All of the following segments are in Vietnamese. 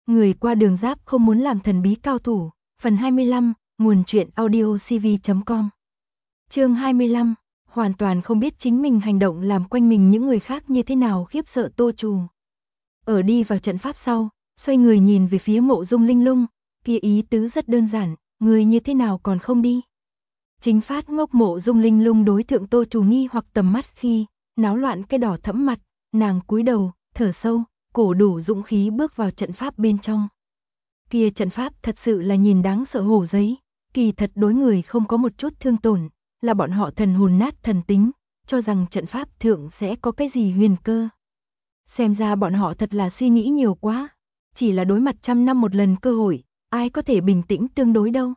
Người qua đường giáp không muốn làm thần bí cao thủ. Phần 25, nguồn truyện audio cv.com. Chương 25, hoàn toàn không biết chính mình hành động làm quanh mình những người khác như thế nào khiếp sợ Tô Trù. Ở đi vào trận pháp sau, xoay người nhìn về phía Mộ Dung Linh Lung, kia ý tứ rất đơn giản, người như thế nào còn không đi. Chính phát ngốc Mộ Dung Linh Lung đối thượng Tô Trù nghi hoặc tầm mắt khi náo loạn cái đỏ thẫm mặt, nàng cúi đầu, thở sâu, cổ đủ dũng khí bước vào trận pháp bên trong. Kia trận pháp thật sự là nhìn đáng sợ hổ giấy, kỳ thật đối người không có một chút thương tổn, là bọn họ thần hồn nát thần tính, cho rằng trận pháp thượng sẽ có cái gì huyền cơ. Xem ra bọn họ thật là suy nghĩ nhiều quá, chỉ là đối mặt 100 năm một lần cơ hội, ai có thể bình tĩnh tương đối đâu.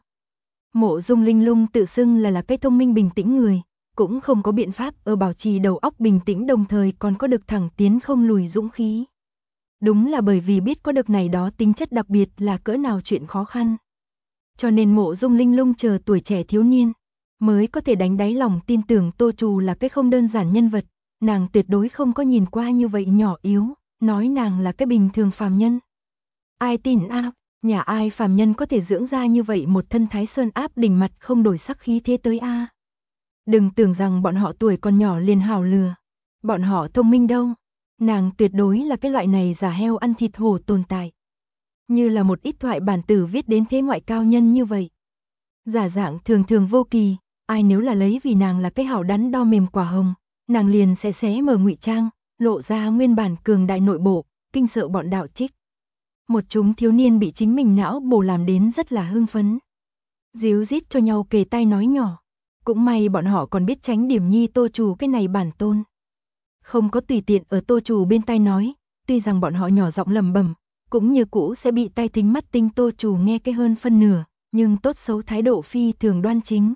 Mộ Dung Linh Lung tự xưng là cái thông minh bình tĩnh người, cũng không có biện pháp ở bảo trì đầu óc bình tĩnh đồng thời còn có được thẳng tiến không lùi dũng khí. Đúng là bởi vì biết có được này đó tính chất đặc biệt là cỡ nào chuyện khó khăn. Cho nên Mộ Dung Linh Lung chờ tuổi trẻ thiếu niên, mới có thể đánh đáy lòng tin tưởng Tô Trù là cái không đơn giản nhân vật, nàng tuyệt đối không có nhìn qua như vậy nhỏ yếu, nói nàng là cái bình thường phàm nhân. Ai tin a, nhà ai phàm nhân có thể dưỡng ra như vậy một thân Thái Sơn áp đỉnh mặt không đổi sắc khí thế tới a. Đừng tưởng rằng bọn họ tuổi còn nhỏ liền hảo lừa, bọn họ thông minh đâu. Nàng tuyệt đối là cái loại này giả heo ăn thịt hổ tồn tại. Như là một ít thoại bản tử viết đến thế ngoại cao nhân như vậy. Giả dạng thường thường vô kỳ, ai nếu là lấy vì nàng là cái hảo đắn đo mềm quả hồng, nàng liền sẽ xé mở ngụy trang, lộ ra nguyên bản cường đại nội bộ, kinh sợ bọn đạo trích. Một chúng thiếu niên bị chính mình não bổ làm đến rất là hưng phấn. Díu dít cho nhau kề tai nói nhỏ. Cũng may bọn họ còn biết tránh điểm nhi Tô Trù cái này bản tôn. Không có tùy tiện ở Tô Trù bên tai nói, tuy rằng bọn họ nhỏ giọng lẩm bẩm, cũng như cũ sẽ bị tai thính mắt tinh Tô Trù nghe cái hơn phân nửa, nhưng tốt xấu thái độ phi thường đoan chính.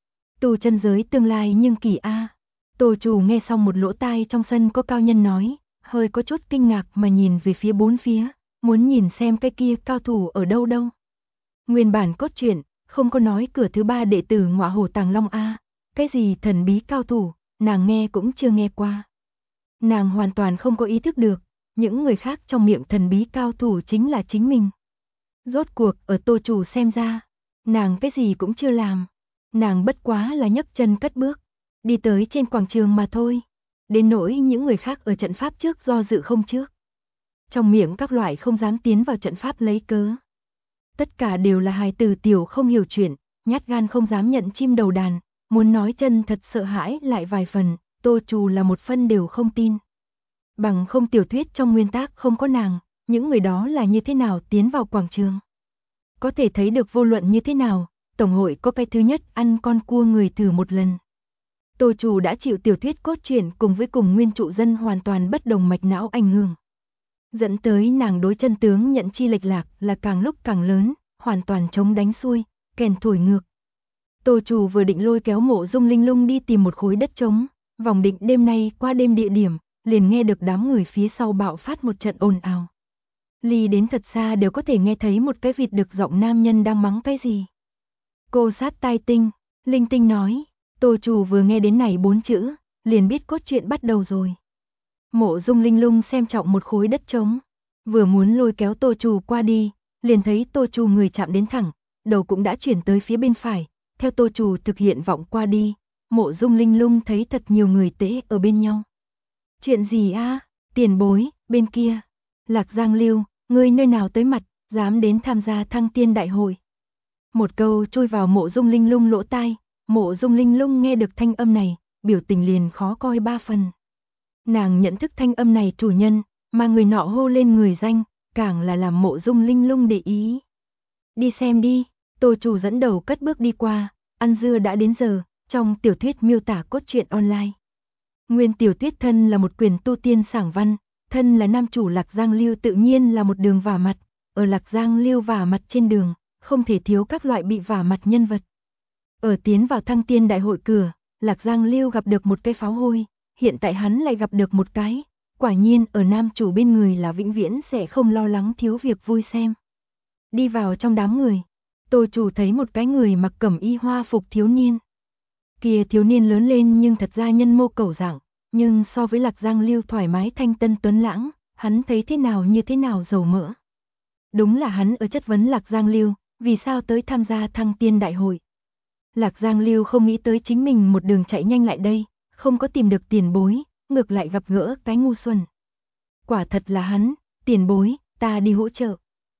Tu chân giới tương lai nhưng kỳ a. Tô Trù nghe xong một lỗ tai trong sân có cao nhân nói, hơi có chút kinh ngạc mà nhìn về phía bốn phía, muốn nhìn xem cái kia cao thủ ở đâu đâu. Nguyên bản cốt truyện, không có nói cửa thứ ba đệ tử Ngọa Hổ Tàng Long a, cái gì thần bí cao thủ, nàng nghe cũng chưa nghe qua. Nàng hoàn toàn không có ý thức được, những người khác trong miệng thần bí cao thủ chính là chính mình. Rốt cuộc ở Tô Trù xem ra, nàng cái gì cũng chưa làm, nàng bất quá là nhấc chân cất bước, đi tới trên quảng trường mà thôi. Đến nỗi những người khác ở trận pháp trước do dự không trước. Trong miệng các loại không dám tiến vào trận pháp lấy cớ. Tất cả đều là hài tử tiểu không hiểu chuyện, nhát gan không dám nhận chim đầu đàn, muốn nói chân thật sợ hãi lại vài phần, Tô Trù là một phân đều không tin. Bằng không tiểu thuyết trong nguyên tác không có nàng, những người đó là như thế nào tiến vào quảng trường. Có thể thấy được vô luận như thế nào, Tổng hội có cái thứ nhất ăn con cua người thử một lần. Tô Trù đã chịu tiểu thuyết cốt truyện cùng với cùng nguyên trụ dân hoàn toàn bất đồng mạch não ảnh hưởng. Dẫn tới nàng đối chân tướng nhận chi lệch lạc là càng lúc càng lớn, hoàn toàn chống đánh xuôi, kèn thổi ngược. Tô Trù vừa định lôi kéo Mộ Dung Linh Lung đi tìm một khối đất trống, vòng định đêm nay qua đêm địa điểm, liền nghe được đám người phía sau bạo phát một trận ồn ào. Ly đến thật xa đều có thể nghe thấy một cái vịt được giọng nam nhân đang mắng cái gì. Cô sát tai tinh, Linh Tinh nói, Tô Trù vừa nghe đến này 4 chữ, liền biết cốt truyện bắt đầu rồi. Mộ Dung Linh Lung xem trọng một khối đất trống, vừa muốn lôi kéo Tô Trù qua đi, liền thấy Tô Trù người chạm đến thẳng, đầu cũng đã chuyển tới phía bên phải, theo Tô Trù thực hiện vọng qua đi, Mộ Dung Linh Lung thấy thật nhiều người tễ ở bên nhau. Chuyện gì a? Tiền bối, bên kia. Lạc Giang Lưu, ngươi nơi nào tới mặt, dám đến tham gia thăng tiên đại hội. Một câu chui vào Mộ Dung Linh Lung lỗ tai, Mộ Dung Linh Lung nghe được thanh âm này, biểu tình liền khó coi 3 phần. Nàng nhận thức thanh âm này chủ nhân, mà người nọ hô lên người danh, càng là làm Mộ Dung Linh Lung để ý. Đi xem đi, Tô Trù dẫn đầu cất bước đi qua, ăn dưa đã đến giờ, trong tiểu thuyết miêu tả cốt truyện online. Nguyên tiểu thuyết thân là một quyền tu tiên sảng văn, thân là nam chủ Lạc Giang Lưu tự nhiên là một đường vả mặt, ở Lạc Giang Lưu vả mặt trên đường, không thể thiếu các loại bị vả mặt nhân vật. Ở tiến vào thăng tiên đại hội cửa, Lạc Giang Lưu gặp được một cái pháo hôi, hiện tại hắn lại gặp được một cái, quả nhiên ở nam chủ bên người là vĩnh viễn sẽ không lo lắng thiếu việc vui xem. Đi vào trong đám người, Tô Trù thấy một cái người mặc cẩm y hoa phục thiếu niên. Kia thiếu niên lớn lên nhưng thật ra nhân mô cầu dạng, nhưng so với Lạc Giang Lưu thoải mái thanh tân tuấn lãng, hắn thấy thế nào như thế nào dầu mỡ. Đúng là hắn ở chất vấn Lạc Giang Lưu, vì sao tới tham gia Thăng Tiên Đại hội. Lạc Giang Lưu không nghĩ tới chính mình một đường chạy nhanh lại đây, không có tìm được tiền bối, ngược lại gặp gỡ cái ngu xuẩn. Quả thật là hắn, tiền bối, ta đi hỗ trợ.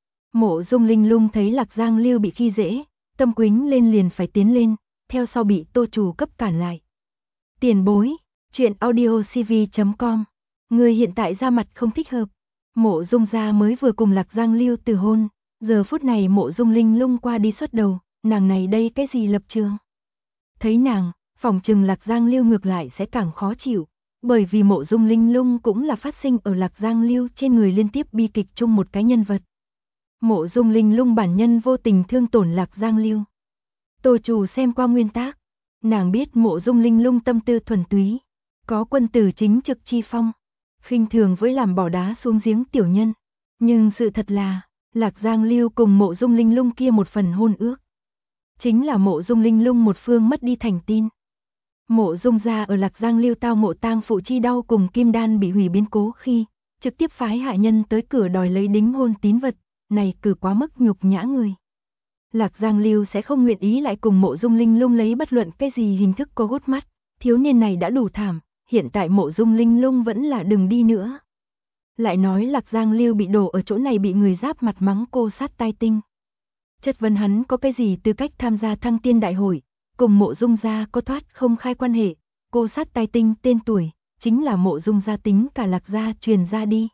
Mộ Dung Linh Lung thấy Lạc Giang Lưu bị khi dễ, tâm quính lên liền phải tiến lên, theo sau bị Tô Chủ cấp cản lại. Tiền bối, chuyện audiocv.com, người hiện tại ra mặt không thích hợp. Mộ Dung gia mới vừa cùng Lạc Giang Lưu từ hôn, giờ phút này Mộ Dung Linh Lung qua đi xuất đầu, nàng này đây cái gì lập trường. Thấy nàng, phòng trừng Lạc Giang Lưu ngược lại sẽ càng khó chịu, bởi vì Mộ Dung Linh Lung cũng là phát sinh ở Lạc Giang Lưu trên người liên tiếp bi kịch chung một cái nhân vật. Mộ Dung Linh Lung bản nhân vô tình thương tổn Lạc Giang Lưu. Tô Chủ xem qua nguyên tác, nàng biết Mộ Dung Linh Lung tâm tư thuần túy, có quân tử chính trực chi phong, khinh thường với làm bỏ đá xuống giếng tiểu nhân. Nhưng sự thật là, Lạc Giang Lưu cùng Mộ Dung Linh Lung kia một phần hôn ước, chính là Mộ Dung Linh Lung một phương mất đi thành tin. Mộ Dung gia ở Lạc Giang Lưu tao ngộ tang phụ chi đau cùng kim đan bị hủy biến cố khi, trực tiếp phái hạ nhân tới cửa đòi lấy đính hôn tín vật, này cử quá mức nhục nhã người. Lạc Giang Lưu sẽ không nguyện ý lại cùng Mộ Dung Linh Lung lấy bất luận cái gì hình thức có gút mắt, thiếu niên này đã đủ thảm, hiện tại Mộ Dung Linh Lung vẫn là đừng đi nữa. Lại nói Lạc Giang Lưu bị đổ ở chỗ này bị người giáp mặt mắng cô sát tai tinh. Chất vấn hắn có cái gì tư cách tham gia Thăng Tiên Đại hội, cùng Mộ Dung gia có thoát không khai quan hệ, cô sát tai tinh tên tuổi, chính là Mộ Dung gia tính cả Lạc gia truyền ra đi.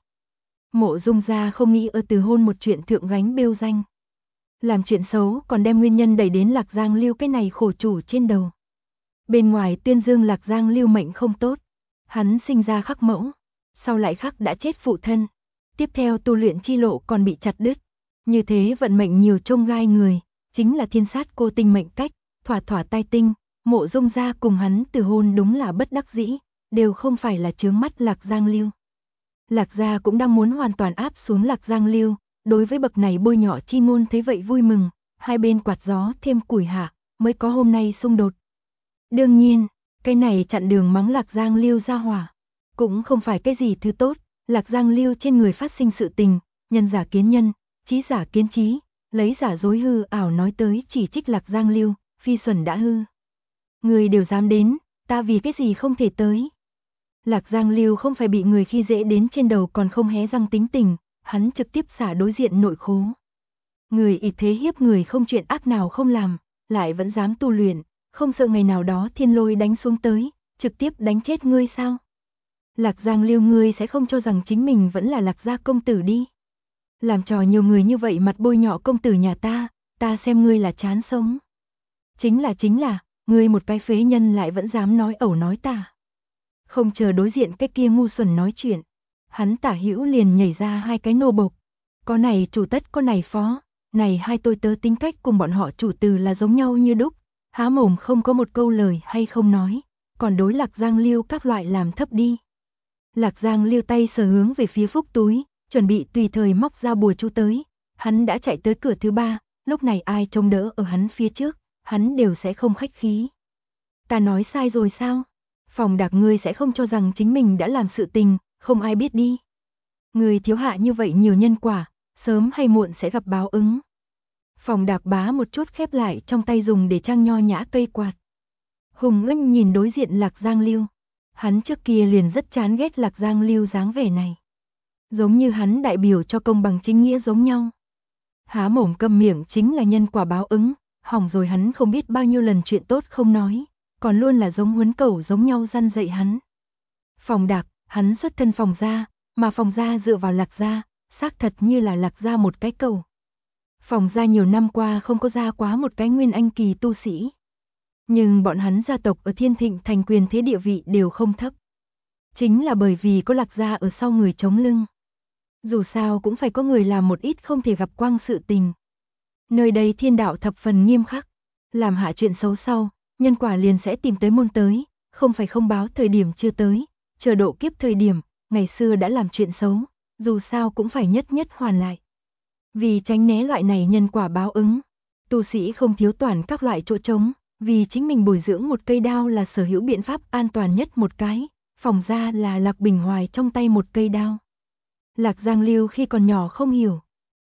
Mộ Dung gia không nghĩ ở từ hôn một chuyện thượng gánh bêu danh. Làm chuyện xấu còn đem nguyên nhân đẩy đến Lạc Giang Lưu cái này khổ chủ trên đầu. Bên ngoài tuyên dương Lạc Giang Lưu mệnh không tốt, hắn sinh ra khắc mẫu, sau lại khắc đã chết phụ thân, tiếp theo tu luyện chi lộ còn bị chặt đứt. Như thế vận mệnh nhiều chông gai người, chính là thiên sát cô tinh mệnh cách, thỏa thỏa tai tinh, Mộ Dung gia cùng hắn từ hôn đúng là bất đắc dĩ, đều không phải là chướng mắt Lạc Giang Lưu. Lạc gia cũng đang muốn hoàn toàn áp xuống Lạc Giang Lưu, đối với bậc này bôi nhọ chi ngôn thấy vậy vui mừng, hai bên quạt gió thêm củi hạ, mới có hôm nay xung đột. Đương nhiên, cái này chặn đường mắng Lạc Giang Lưu ra hỏa, cũng không phải cái gì thứ tốt, Lạc Giang Lưu trên người phát sinh sự tình, nhân giả kiến nhân, trí giả kiến trí, lấy giả dối hư ảo nói tới chỉ trích Lạc Giang Lưu, phi xuẩn đã hư. Người đều dám đến, ta vì cái gì không thể tới. Lạc Giang Lưu không phải bị người khi dễ đến trên đầu còn không hé răng tính tình, hắn trực tiếp xả đối diện nội khố. Người ỷ thế hiếp người không chuyện ác nào không làm, lại vẫn dám tu luyện, không sợ ngày nào đó thiên lôi đánh xuống tới, trực tiếp đánh chết ngươi sao? Lạc Giang Lưu ngươi sẽ không cho rằng chính mình vẫn là Lạc gia công tử đi. Làm trò nhiều người như vậy mặt bôi nhọ công tử nhà ta xem ngươi là chán sống. Chính là, ngươi một cái phế nhân lại vẫn dám nói ẩu nói tả. Không chờ đối diện cái kia ngu xuẩn nói chuyện, hắn tả hữu liền nhảy ra hai cái nô bộc. Có này chủ tất có này phó, này hai tôi tớ tính cách cùng bọn họ chủ từ là giống nhau như đúc, há mồm không có một câu lời hay không nói, còn đối Lạc Giang Lưu các loại làm thấp đi. Lạc Giang Lưu tay sờ hướng về phía phúc túi, chuẩn bị tùy thời móc ra bùa chú tới, hắn đã chạy tới cửa thứ ba, lúc này ai trông đỡ ở hắn phía trước, hắn đều sẽ không khách khí. Ta nói sai rồi sao? Phòng Đạc ngươi sẽ không cho rằng chính mình đã làm sự tình, không ai biết đi. Người thiếu hạ như vậy nhiều nhân quả, sớm hay muộn sẽ gặp báo ứng. Phòng Đạc bá một chút khép lại trong tay dùng để trang nho nhã cây quạt. Hùng Ngân nhìn đối diện Lạc Giang Lưu. Hắn trước kia liền rất chán ghét Lạc Giang Lưu dáng vẻ này. Giống như hắn đại biểu cho công bằng chính nghĩa giống nhau. Há mồm câm miệng chính là nhân quả báo ứng, hỏng rồi hắn không biết bao nhiêu lần chuyện tốt không nói, còn luôn là giống huấn cẩu giống nhau răn dạy hắn. Phòng Đạc, hắn xuất thân Phòng gia, mà Phòng gia dựa vào Lạc gia, xác thật như là Lạc gia một cái cầu. Phòng gia nhiều năm qua không có ra quá một cái nguyên anh kỳ tu sĩ. Nhưng bọn hắn gia tộc ở Thiên Thịnh thành quyền thế địa vị đều không thấp. Chính là bởi vì có Lạc gia ở sau người chống lưng. Dù sao cũng phải có người làm một ít không thể gặp quang sự tình. Nơi đây thiên đạo thập phần nghiêm khắc. Làm hạ chuyện xấu sau, nhân quả liền sẽ tìm tới môn tới, không phải không báo thời điểm chưa tới, chờ độ kiếp thời điểm, ngày xưa đã làm chuyện xấu, dù sao cũng phải nhất nhất hoàn lại. Vì tránh né loại này nhân quả báo ứng, tu sĩ không thiếu toàn các loại chỗ trống, vì chính mình bồi dưỡng một cây đao là sở hữu biện pháp an toàn nhất một cái, Phòng gia là Lạc Bình Hoài trong tay một cây đao. Lạc Giang Lưu khi còn nhỏ không hiểu,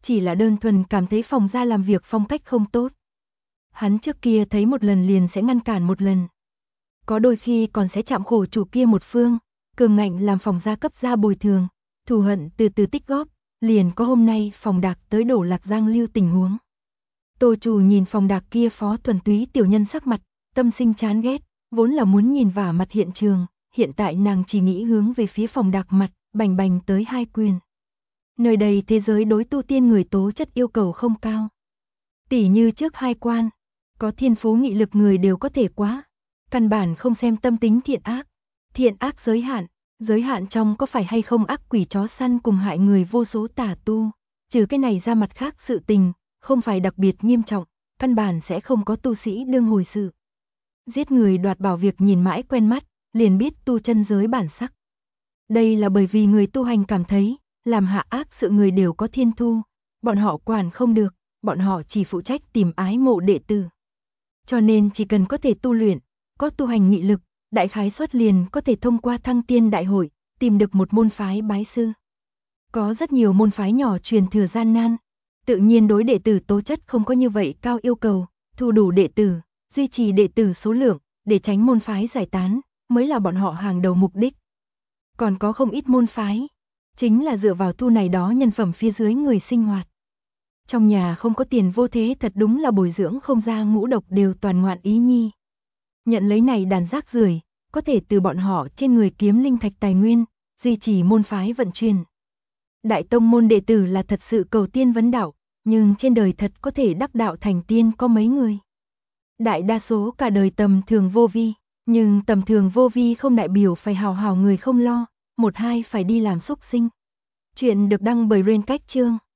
chỉ là đơn thuần cảm thấy phòng gia làm việc phong cách không tốt. Hắn trước kia thấy một lần liền sẽ ngăn cản một lần. Có đôi khi còn sẽ chạm khổ chủ kia một phương, cường ngạnh làm phòng gia cấp ra bồi thường, thù hận từ từ tích góp, liền có hôm nay phòng Đạc tới đổ Lạc Giang lưu tình huống. Tô chủ nhìn phòng Đạc kia phó thuần túy tiểu nhân sắc mặt, tâm sinh chán ghét, vốn là muốn nhìn vả mặt hiện trường, hiện tại nàng chỉ nghĩ hướng về phía phòng Đạc mặt, bành bành tới 2 quyền. Nơi đây thế giới đối tu tiên người tố chất yêu cầu không cao. Tỉ như trước 2 quan, có thiên phú nghị lực người đều có thể quá, căn bản không xem tâm tính thiện ác giới hạn trong có phải hay không ác quỷ chó săn cùng hại người vô số tà tu, trừ cái này ra mặt khác sự tình, không phải đặc biệt nghiêm trọng, căn bản sẽ không có tu sĩ đương hồi sự. Giết người đoạt bảo việc nhìn mãi quen mắt, liền biết tu chân giới bản sắc. Đây là bởi vì người tu hành cảm thấy, làm hạ ác sự người đều có thiên thu, bọn họ quản không được, bọn họ chỉ phụ trách tìm ái mộ đệ tử. Cho nên chỉ cần có thể tu luyện, có tu hành nghị lực, đại khái suất liền có thể thông qua thăng tiên đại hội, tìm được một môn phái bái sư. Có rất nhiều môn phái nhỏ truyền thừa gian nan, tự nhiên đối đệ tử tố chất không có như vậy cao yêu cầu, thu đủ đệ tử, duy trì đệ tử số lượng, để tránh môn phái giải tán, mới là bọn họ hàng đầu mục đích. Còn có không ít môn phái, chính là dựa vào tu này đó nhân phẩm phía dưới người sinh hoạt. Trong nhà không có tiền vô thế thật đúng là bồi dưỡng không ra ngũ độc đều toàn ngoạn ý nhi. Nhận lấy này đàn rác rưởi, có thể từ bọn họ trên người kiếm linh thạch tài nguyên, duy trì môn phái vận chuyển. Đại tông môn đệ tử là thật sự cầu tiên vấn đạo, nhưng trên đời thật có thể đắc đạo thành tiên có mấy người. Đại đa số cả đời tầm thường vô vi, nhưng tầm thường vô vi không đại biểu phải hào hào người không lo, một hai phải đi làm súc sinh. Chuyện được đăng bởi Rain Cách Chương.